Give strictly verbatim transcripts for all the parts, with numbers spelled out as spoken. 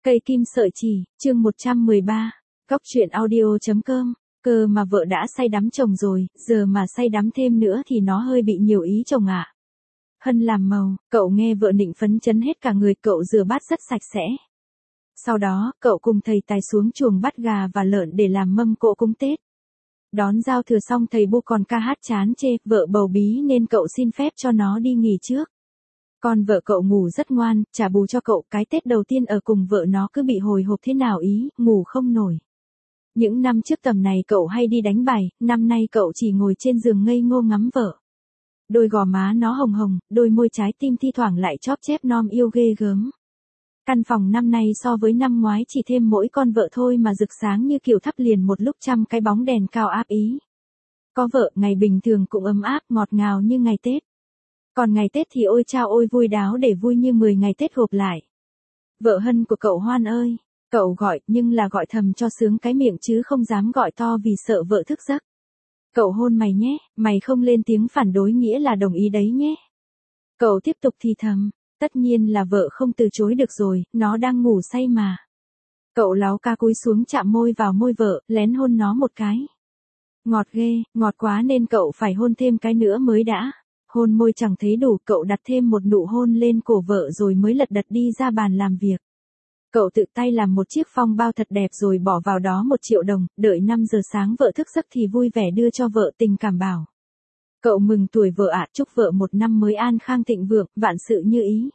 Cây kim sợi chỉ, chương một trăm mười ba, Cóc truyện audio.com, cơ mà vợ đã say đắm chồng rồi, giờ mà say đắm thêm nữa thì nó hơi bị nhiều ý chồng ạ. Hân làm màu, cậu nghe vợ nịnh phấn chấn hết cả người, cậu rửa bát rất sạch sẽ. Sau đó, cậu cùng thầy tài xuống chuồng bắt gà và lợn để làm mâm cỗ cúng Tết. Đón giao thừa xong thầy Bu còn ca hát chán chê, vợ bầu bí nên cậu xin phép cho nó đi nghỉ trước. Còn vợ cậu ngủ rất ngoan, trả bù cho cậu, cái Tết đầu tiên ở cùng vợ nó cứ bị hồi hộp thế nào ý, ngủ không nổi. Những năm trước tầm này cậu hay đi đánh bài, năm nay cậu chỉ ngồi trên giường ngây ngô ngắm vợ. Đôi gò má nó hồng hồng, đôi môi trái tim thi thoảng lại chóp chép non yêu ghê gớm. Căn phòng năm nay so với năm ngoái chỉ thêm mỗi con vợ thôi mà rực sáng như kiểu thắp liền một lúc trăm cái bóng đèn cao áp ý. Có vợ, ngày bình thường cũng ấm áp ngọt ngào như ngày Tết. Còn ngày Tết thì ôi chao ôi vui đáo để vui như mười ngày Tết gộp lại. Vợ Hân của cậu Hoan ơi, cậu gọi nhưng là gọi thầm cho sướng cái miệng chứ không dám gọi to vì sợ vợ thức giấc. Cậu hôn mày nhé, mày không lên tiếng phản đối nghĩa là đồng ý đấy nhé. Cậu tiếp tục thì thầm, tất nhiên là vợ không từ chối được rồi, nó đang ngủ say mà. Cậu láo ca cúi xuống chạm môi vào môi vợ, lén hôn nó một cái. Ngọt ghê, ngọt quá nên cậu phải hôn thêm cái nữa mới đã. Hôn môi chẳng thấy đủ, cậu đặt thêm một nụ hôn lên cổ vợ rồi mới lật đật đi ra bàn làm việc. Cậu tự tay làm một chiếc phong bao thật đẹp rồi bỏ vào đó một triệu đồng, đợi năm giờ sáng vợ thức giấc thì vui vẻ đưa cho vợ, tình cảm bảo. Cậu mừng tuổi vợ ạ, chúc vợ một năm mới an khang thịnh vượng, vạn sự như ý.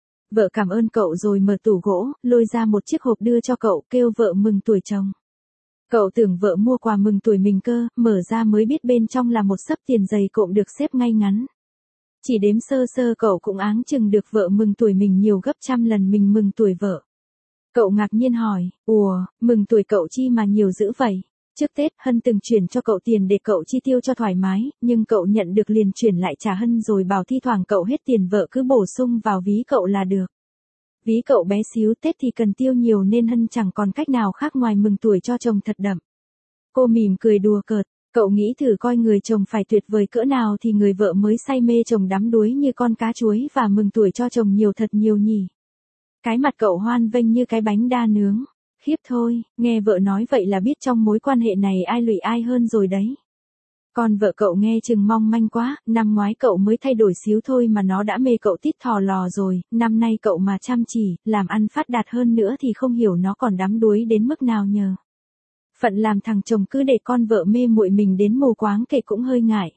Vợ cảm ơn cậu rồi mở tủ gỗ, lôi ra một chiếc hộp đưa cho cậu, kêu vợ mừng tuổi chồng. Cậu tưởng vợ mua quà mừng tuổi mình cơ, mở ra mới biết bên trong là một xấp tiền dày cộm được xếp ngay ngắn. Chỉ đếm sơ sơ cậu cũng áng chừng được vợ mừng tuổi mình nhiều gấp trăm lần mình mừng tuổi vợ. Cậu ngạc nhiên hỏi, ủa, mừng tuổi cậu chi mà nhiều dữ vậy? Trước Tết Hân từng chuyển cho cậu tiền để cậu chi tiêu cho thoải mái, nhưng cậu nhận được liền chuyển lại trả Hân rồi bảo thi thoảng cậu hết tiền vợ cứ bổ sung vào ví cậu là được. Ví cậu bé xíu, Tết thì cần tiêu nhiều nên Hân chẳng còn cách nào khác ngoài mừng tuổi cho chồng thật đậm. Cô mỉm cười đùa cợt, cậu nghĩ thử coi người chồng phải tuyệt vời cỡ nào thì người vợ mới say mê chồng đắm đuối như con cá chuối và mừng tuổi cho chồng nhiều thật nhiều nhỉ. Cái mặt cậu hoan vênh như cái bánh đa nướng. Khiếp thôi, nghe vợ nói vậy là biết trong mối quan hệ này ai lụy ai hơn rồi đấy. Còn vợ cậu nghe chừng mong manh quá, năm ngoái cậu mới thay đổi xíu thôi mà nó đã mê cậu tít thò lò rồi, năm nay cậu mà chăm chỉ, làm ăn phát đạt hơn nữa thì không hiểu nó còn đắm đuối đến mức nào nhờ. Phận làm thằng chồng cứ để con vợ mê muội mình đến mù quáng kệ cũng hơi ngại.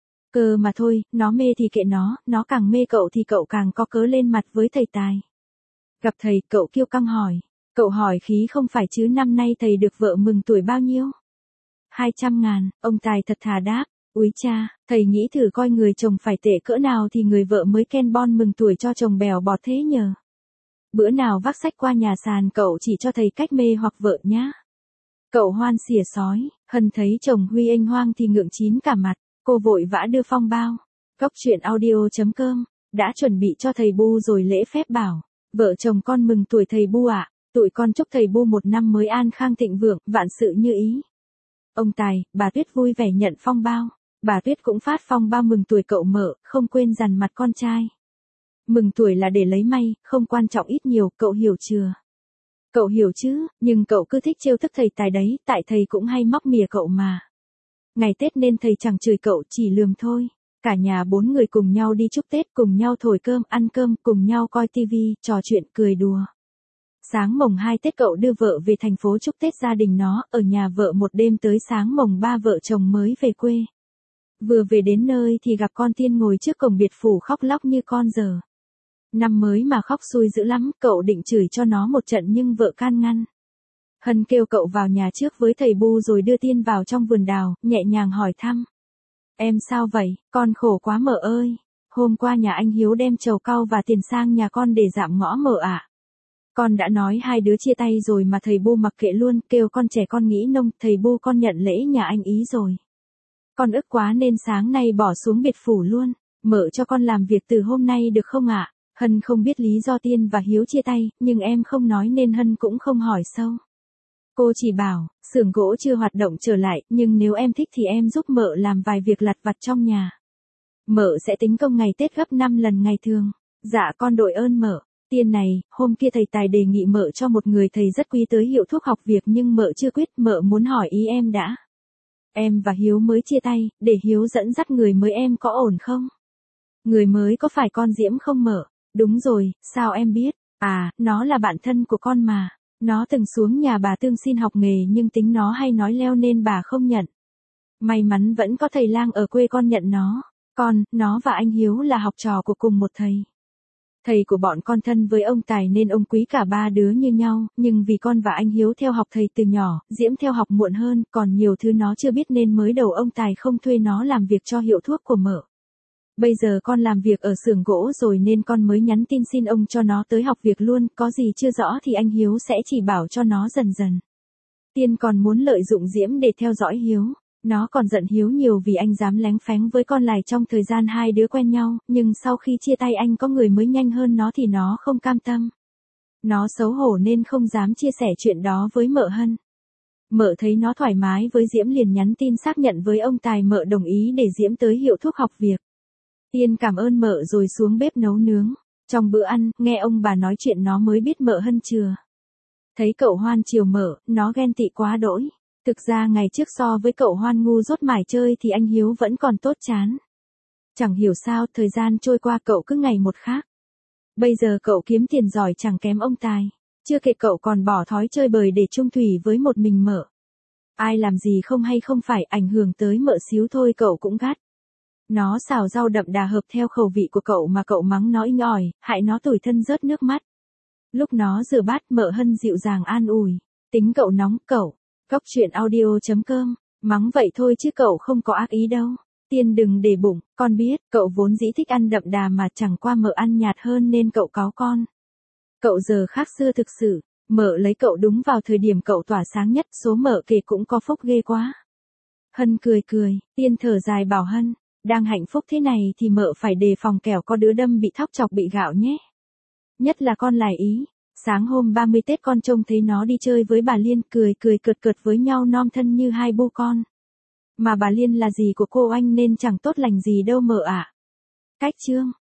Cơ mà thôi, nó mê thì kệ nó, nó càng mê cậu thì cậu càng có cớ lên mặt với thầy tài. Gặp thầy, cậu kiêu căng hỏi. Cậu hỏi khí không phải chứ năm nay thầy được vợ mừng tuổi bao nhiêu? Hai trăm ngàn, ông tài thật thà đáp. Úi cha, thầy nghĩ thử coi người chồng phải tệ cỡ nào thì người vợ mới ken bon mừng tuổi cho chồng bèo bọt thế nhờ. Bữa nào vác sách qua nhà sàn cậu chỉ cho thầy cách mê hoặc vợ nhá. Cậu Hoan xỉa sói, Hân thấy chồng Huy anh hoang thì ngượng chín cả mặt, cô vội vã đưa phong bao. Cóc truyện audio.com, đã chuẩn bị cho thầy Bu rồi lễ phép bảo. Vợ chồng con mừng tuổi thầy Bu ạ. Tụi con chúc thầy Bu một năm mới an khang thịnh vượng, vạn sự như ý. Ông Tài, bà Tuyết vui vẻ nhận phong bao. Bà Tuyết cũng phát phong bao mừng tuổi cậu mở, không quên dằn mặt con trai. Mừng tuổi là để lấy may, không quan trọng ít nhiều, cậu hiểu chưa? Cậu hiểu chứ, nhưng cậu cứ thích trêu tức thầy Tài đấy, tại thầy cũng hay móc mỉa cậu mà. Ngày Tết nên thầy chẳng chửi cậu, chỉ lườm thôi. Cả nhà bốn người cùng nhau đi chúc Tết, cùng nhau thổi cơm, ăn cơm, cùng nhau coi tivi, trò chuyện, cười đùa. Sáng mồng hai Tết cậu đưa vợ về thành phố chúc Tết gia đình nó, ở nhà vợ một đêm tới sáng mồng ba vợ chồng mới về quê. Vừa về đến nơi thì gặp con Tiên ngồi trước cổng biệt phủ khóc lóc như con giờ. Năm mới mà khóc xui dữ lắm, cậu định chửi cho nó một trận nhưng vợ can ngăn. Hân kêu cậu vào nhà trước với thầy Bu rồi đưa Tiên vào trong vườn đào, nhẹ nhàng hỏi thăm. Em sao vậy, con khổ quá mợ ơi. Hôm qua nhà anh Hiếu đem trầu cau và tiền sang nhà con để dạm ngõ mợ ạ. Con đã nói hai đứa chia tay rồi mà thầy Bu mặc kệ luôn, kêu con trẻ con nghĩ nông, thầy Bu con nhận lễ nhà anh ý rồi. Con ức quá nên sáng nay bỏ xuống biệt phủ luôn, mợ cho con làm việc từ hôm nay được không ạ? Hân không biết lý do Tiên và Hiếu chia tay, nhưng em không nói nên Hân cũng không hỏi sâu. Cô chỉ bảo, xưởng gỗ chưa hoạt động trở lại, nhưng nếu em thích thì em giúp mợ làm vài việc lặt vặt trong nhà. Mợ sẽ tính công ngày Tết gấp năm lần ngày thường. Dạ con đội ơn mợ. Tiên này, hôm kia thầy Tài đề nghị mợ cho một người thầy rất quý tới hiệu thuốc học việc nhưng mợ chưa quyết, mợ muốn hỏi ý em đã. Em và Hiếu mới chia tay, để Hiếu dẫn dắt người mới em có ổn không? Người mới có phải con Diễm không mợ? Đúng rồi, sao em biết? À, nó là bạn thân của con mà. Nó từng xuống nhà bà Tương xin học nghề nhưng tính nó hay nói leo nên bà không nhận. May mắn vẫn có thầy lang ở quê con nhận nó. Con, nó và anh Hiếu là học trò của cùng một thầy. Thầy của bọn con thân với ông Tài nên ông quý cả ba đứa như nhau, nhưng vì con và anh Hiếu theo học thầy từ nhỏ, Diễm theo học muộn hơn, còn nhiều thứ nó chưa biết nên mới đầu ông Tài không thuê nó làm việc cho hiệu thuốc của mợ. Bây giờ con làm việc ở xưởng gỗ rồi nên con mới nhắn tin xin ông cho nó tới học việc luôn, có gì chưa rõ thì anh Hiếu sẽ chỉ bảo cho nó dần dần. Tiên còn muốn lợi dụng Diễm để theo dõi Hiếu. Nó còn giận Hiếu nhiều vì anh dám lén phén với con Lài trong thời gian hai đứa quen nhau, nhưng sau khi chia tay anh có người mới nhanh hơn nó thì nó không cam tâm. Nó xấu hổ nên không dám chia sẻ chuyện đó với mợ Hân. Mợ thấy nó thoải mái với Diễm liền nhắn tin xác nhận với ông Tài mợ đồng ý để Diễm tới hiệu thuốc học việc. Tiên cảm ơn mợ rồi xuống bếp nấu nướng. Trong bữa ăn, nghe ông bà nói chuyện nó mới biết mợ Hân chừa. Thấy cậu Hoan chiều mợ, nó ghen tị quá đỗi. Thực ra ngày trước so với cậu Hoan ngu dốt mải chơi thì anh Hiếu vẫn còn tốt chán. Chẳng hiểu sao thời gian trôi qua cậu cứ ngày một khác. Bây giờ cậu kiếm tiền giỏi chẳng kém ông Tài. Chưa kể cậu còn bỏ thói chơi bời để chung thủy với một mình mợ. Ai làm gì không hay không phải ảnh hưởng tới mợ xíu thôi cậu cũng gắt. Nó xào rau đậm đà hợp theo khẩu vị của cậu mà cậu mắng nó inh ỏi, hại nó tủi thân rớt nước mắt. Lúc nó rửa bát mợ Hân dịu dàng an ủi. Tính cậu nóng cậu. Cóc truyện audio chấm com, mắng vậy thôi chứ cậu không có ác ý đâu. Tiên đừng để bụng, con biết, cậu vốn dĩ thích ăn đậm đà mà chẳng qua mợ ăn nhạt hơn nên cậu cáu con. Cậu giờ khác xưa thực sự, mợ lấy cậu đúng vào thời điểm cậu tỏa sáng nhất, số mợ kể cũng có phúc ghê quá. Hân cười cười, Tiên thở dài bảo Hân, đang hạnh phúc thế này thì mợ phải đề phòng kẻo có đứa đâm bị thóc chọc bị gạo nhé. Nhất là con Lài ý. Sáng hôm ba mươi Tết con trông thấy nó đi chơi với bà Liên cười cười cợt cợt với nhau nom thân như hai bu con. Mà bà Liên là dì của cô anh nên chẳng tốt lành gì đâu mợ ạ. Cách chương.